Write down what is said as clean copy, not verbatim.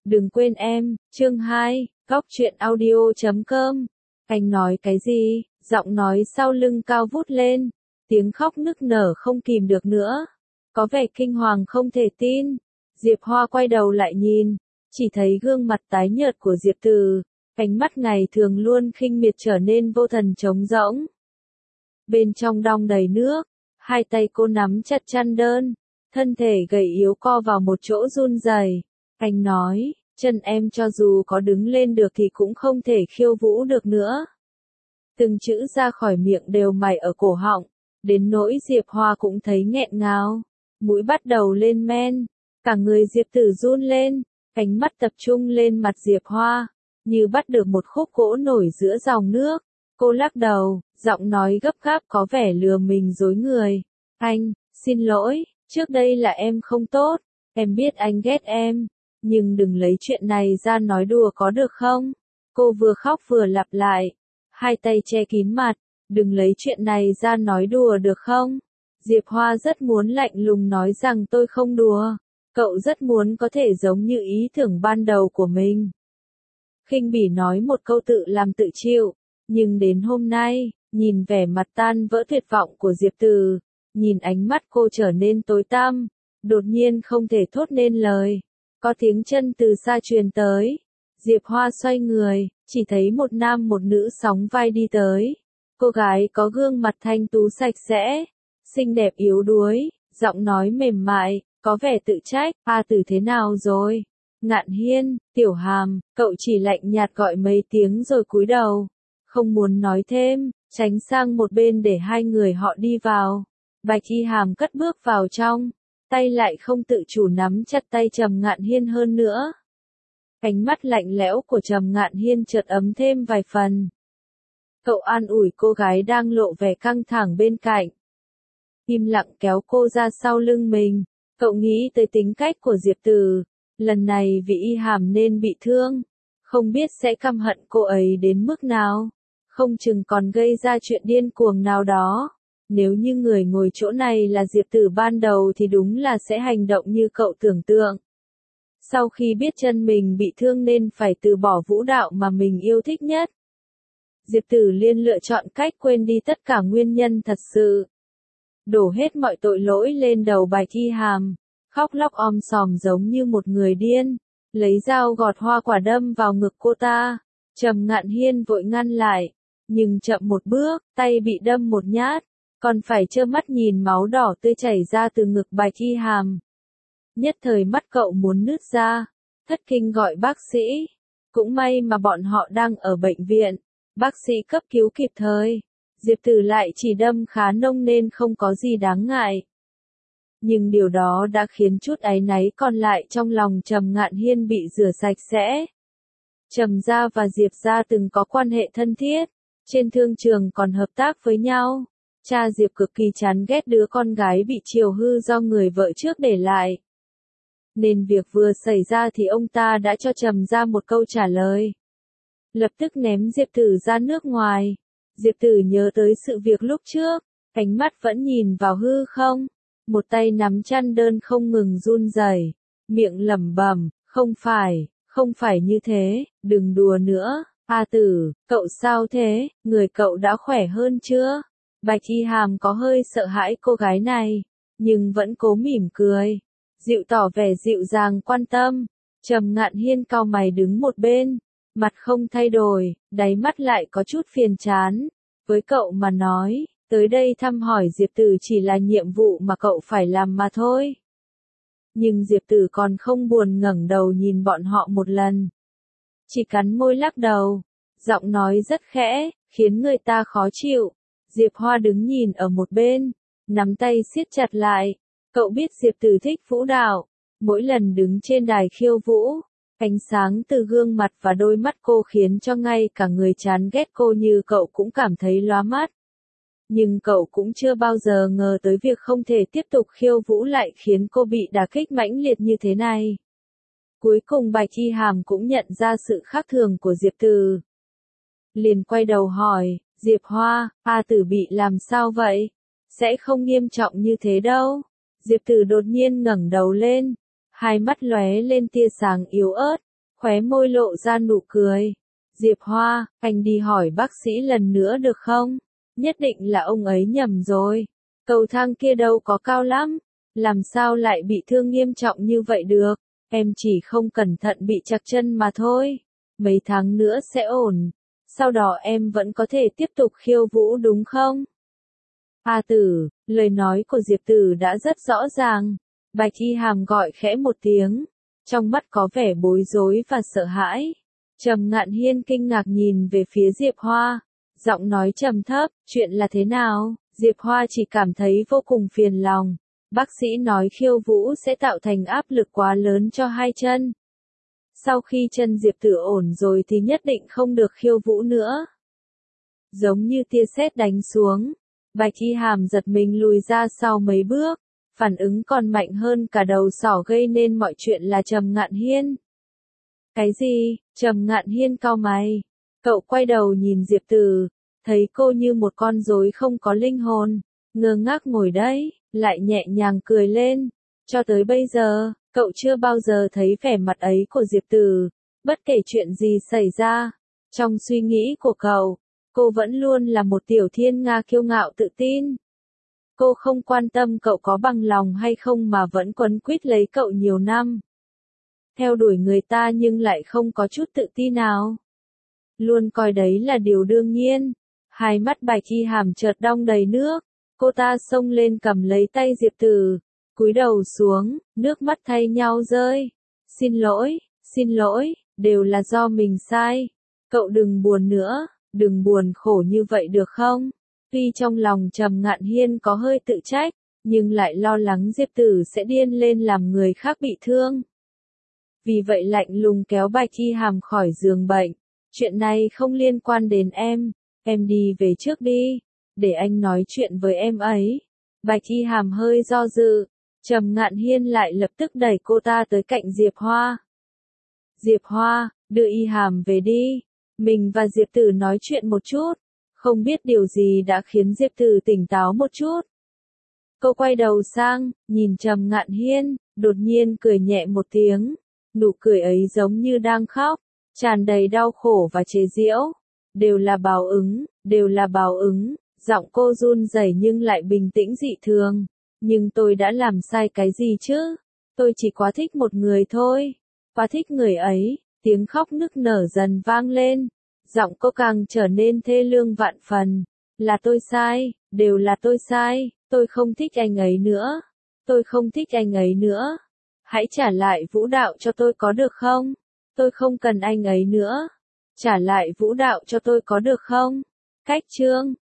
Đừng quên em, chương 2, Góc truyện audio.com. Anh nói cái gì? Giọng nói sau lưng cao vút lên, tiếng khóc nức nở không kìm được nữa. Có vẻ kinh hoàng không thể tin. Diệp Hoa quay đầu lại nhìn, chỉ thấy gương mặt tái nhợt của Diệp Từ, ánh mắt ngày thường luôn khinh miệt trở nên vô thần trống rỗng. Bên trong đong đầy nước, hai tay cô nắm chặt chăn đơn, thân thể gầy yếu co vào một chỗ run rẩy. Anh nói, chân em cho dù có đứng lên được thì cũng không thể khiêu vũ được nữa. Từng chữ ra khỏi miệng đều mài ở cổ họng, đến nỗi Diệp Hoa cũng thấy nghẹn ngào, mũi bắt đầu lên men, cả người Diệp Tử run lên, ánh mắt tập trung lên mặt Diệp Hoa, như bắt được một khúc gỗ nổi giữa dòng nước. Cô lắc đầu, giọng nói gấp gáp có vẻ lừa mình dối người. Anh, xin lỗi, trước đây là em không tốt, em biết anh ghét em, nhưng đừng lấy chuyện này ra nói đùa có được không? Cô vừa khóc vừa lặp lại, hai tay che kín mặt, đừng lấy chuyện này ra nói đùa được không? Diệp Hoa rất muốn lạnh lùng nói rằng tôi không đùa, cậu rất muốn có thể giống như ý tưởng ban đầu của mình. Khinh bỉ nói một câu tự làm tự chịu, nhưng đến hôm nay, nhìn vẻ mặt tan vỡ tuyệt vọng của Diệp Từ, nhìn ánh mắt cô trở nên tối tăm, đột nhiên không thể thốt nên lời. Có tiếng chân từ xa truyền tới. Diệp Hoa xoay người, chỉ thấy một nam một nữ sóng vai đi tới. Cô gái có gương mặt thanh tú sạch sẽ, xinh đẹp yếu đuối, giọng nói mềm mại, có vẻ tự trách. A Tử thế nào rồi? Ngạn Hiên, Tiểu Hàm, cậu chỉ lạnh nhạt gọi mấy tiếng rồi cúi đầu. Không muốn nói thêm, tránh sang một bên để hai người họ đi vào. Bạch Y Hàm cất bước vào trong, tay lại không tự chủ nắm chặt tay Trầm Ngạn Hiên hơn nữa. Ánh mắt lạnh lẽo của Trầm Ngạn Hiên chợt ấm thêm vài phần. Cậu an ủi cô gái đang lộ vẻ căng thẳng bên cạnh. Im lặng kéo cô ra sau lưng mình, cậu nghĩ tới tính cách của Diệp Từ, lần này vì Y Hàm nên bị thương, không biết sẽ căm hận cô ấy đến mức nào, không chừng còn gây ra chuyện điên cuồng nào đó. Nếu như người ngồi chỗ này là Diệp Tử ban đầu thì đúng là sẽ hành động như cậu tưởng tượng. Sau khi biết chân mình bị thương nên phải từ bỏ vũ đạo mà mình yêu thích nhất, Diệp Tử liền lựa chọn cách quên đi tất cả nguyên nhân thật sự. Đổ hết mọi tội lỗi lên đầu Bạch Y Hàm, khóc lóc om sòm giống như một người điên, lấy dao gọt hoa quả đâm vào ngực cô ta. Trầm Ngạn Hiên vội ngăn lại, nhưng chậm một bước, tay bị đâm một nhát, còn phải trơ mắt nhìn máu đỏ tươi chảy ra từ ngực Bạch Y Hàm. Nhất thời mắt cậu muốn nứt ra, thất kinh gọi bác sĩ. Cũng may mà bọn họ đang ở bệnh viện, bác sĩ cấp cứu kịp thời. Diệp Tử lại chỉ đâm khá nông nên không có gì đáng ngại. Nhưng điều đó đã khiến chút áy náy còn lại trong lòng Trầm Ngạn Hiên bị rửa sạch sẽ. Trầm gia và Diệp gia từng có quan hệ thân thiết, trên thương trường còn hợp tác với nhau. Cha Diệp cực kỳ chán ghét đứa con gái bị chiều hư do người vợ trước để lại. Nên việc vừa xảy ra thì ông ta đã cho Trầm gia một câu trả lời. Lập tức ném Diệp Tử ra nước ngoài. Diệp Tử nhớ tới sự việc lúc trước, ánh mắt vẫn nhìn vào hư không, một tay nắm chăn đơn không ngừng run rẩy, miệng lẩm bẩm, không phải như thế, đừng đùa nữa. A Tử, cậu sao thế, người cậu đã khỏe hơn chưa? Bạch Y Hàm có hơi sợ hãi cô gái này, nhưng vẫn cố mỉm cười, tỏ vẻ dịu dàng quan tâm. Trầm Ngạn Hiên cau mày đứng một bên, mặt không thay đổi, đáy mắt lại có chút phiền chán. Với cậu mà nói, tới đây thăm hỏi Diệp Tử chỉ là nhiệm vụ mà cậu phải làm mà thôi. Nhưng Diệp Tử còn không buồn ngẩng đầu nhìn bọn họ một lần, chỉ cắn môi lắc đầu, giọng nói rất khẽ, khiến người ta khó chịu. Diệp Hoa đứng nhìn ở một bên, nắm tay siết chặt lại. Cậu biết Diệp Tử thích vũ đạo, mỗi lần đứng trên đài khiêu vũ, ánh sáng từ gương mặt và đôi mắt cô khiến cho ngay cả người chán ghét cô như cậu cũng cảm thấy lóa mắt. Nhưng cậu cũng chưa bao giờ ngờ tới việc không thể tiếp tục khiêu vũ lại khiến cô bị đả kích mãnh liệt như thế này. Cuối cùng Bạch Y Hàm cũng nhận ra sự khác thường của Diệp Tử, liền quay đầu hỏi, Diệp Hoa, A Tử bị làm sao vậy? Sẽ không nghiêm trọng như thế đâu. Diệp Tử đột nhiên ngẩng đầu lên, hai mắt lóe lên tia sáng yếu ớt, khóe môi lộ ra nụ cười. Diệp Hoa, anh đi hỏi bác sĩ lần nữa được không? Nhất định là ông ấy nhầm rồi. Cầu thang kia đâu có cao lắm. Làm sao lại bị thương nghiêm trọng như vậy được? Em chỉ không cẩn thận bị trặc chân mà thôi. Mấy tháng nữa sẽ ổn. Sau đó em vẫn có thể tiếp tục khiêu vũ đúng không? A Tử, lời nói của Diệp Tử đã rất rõ ràng. Bạch Y Hàm gọi khẽ một tiếng. Trong mắt có vẻ bối rối và sợ hãi. Trầm Ngạn Hiên kinh ngạc nhìn về phía Diệp Hoa. Giọng nói trầm thấp, chuyện là thế nào? Diệp Hoa chỉ cảm thấy vô cùng phiền lòng. Bác sĩ nói khiêu vũ sẽ tạo thành áp lực quá lớn cho hai chân. Sau khi chân Diệp Tử ổn rồi thì nhất định không được khiêu vũ nữa. Giống như tia sét đánh xuống. Bạch Y Hàm giật mình lùi ra sau mấy bước. Phản ứng còn mạnh hơn cả đầu sỏ gây nên mọi chuyện là Trầm Ngạn Hiên. Cái gì? Trầm Ngạn Hiên cau mày. Cậu quay đầu nhìn Diệp Tử, thấy cô như một con rối không có linh hồn, ngơ ngác ngồi đấy, lại nhẹ nhàng cười lên. Cho tới bây giờ, cậu chưa bao giờ thấy vẻ mặt ấy của Diệp Tử, bất kể chuyện gì xảy ra. Trong suy nghĩ của cậu, cô vẫn luôn là một tiểu thiên nga kiêu ngạo tự tin. Cô không quan tâm cậu có bằng lòng hay không mà vẫn quấn quýt lấy cậu nhiều năm. Theo đuổi người ta nhưng lại không có chút tự tin nào. Luôn coi đấy là điều đương nhiên. Hai mắt Bạch Y Hàm chợt đong đầy nước. Cô ta xông lên cầm lấy tay Diệp Tử, cúi đầu xuống, nước mắt thay nhau rơi. Xin lỗi, đều là do mình sai. Cậu đừng buồn nữa, đừng buồn khổ như vậy được không? Tuy trong lòng Trầm Ngạn Hiên có hơi tự trách, nhưng lại lo lắng Diệp Tử sẽ điên lên làm người khác bị thương. Vì vậy lạnh lùng kéo Bạch Y Hàm khỏi giường bệnh. Chuyện này không liên quan đến em đi về trước đi, để anh nói chuyện với em ấy. Bạch Y Hàm hơi do dự, Trầm Ngạn Hiên lại lập tức đẩy cô ta tới cạnh Diệp Hoa. Diệp Hoa, đưa Y Hàm về đi, mình và Diệp Tử nói chuyện một chút. Không biết điều gì đã khiến Diệp Tử tỉnh táo một chút. Cô quay đầu sang, nhìn Trầm Ngạn Hiên, đột nhiên cười nhẹ một tiếng. Nụ cười ấy giống như đang khóc, tràn đầy đau khổ và chế giễu. Đều là báo ứng, giọng cô run rẩy nhưng lại bình tĩnh dị thường. Nhưng tôi đã làm sai cái gì chứ? Tôi chỉ quá thích một người thôi. Quá thích người ấy, tiếng khóc nức nở dần vang lên. Giọng cô càng trở nên thê lương vạn phần. Là tôi sai, đều là tôi sai, tôi không thích anh ấy nữa. Tôi không thích anh ấy nữa. Hãy trả lại vũ đạo cho tôi có được không? Tôi không cần anh ấy nữa. Trả lại vũ đạo cho tôi có được không? Cách chương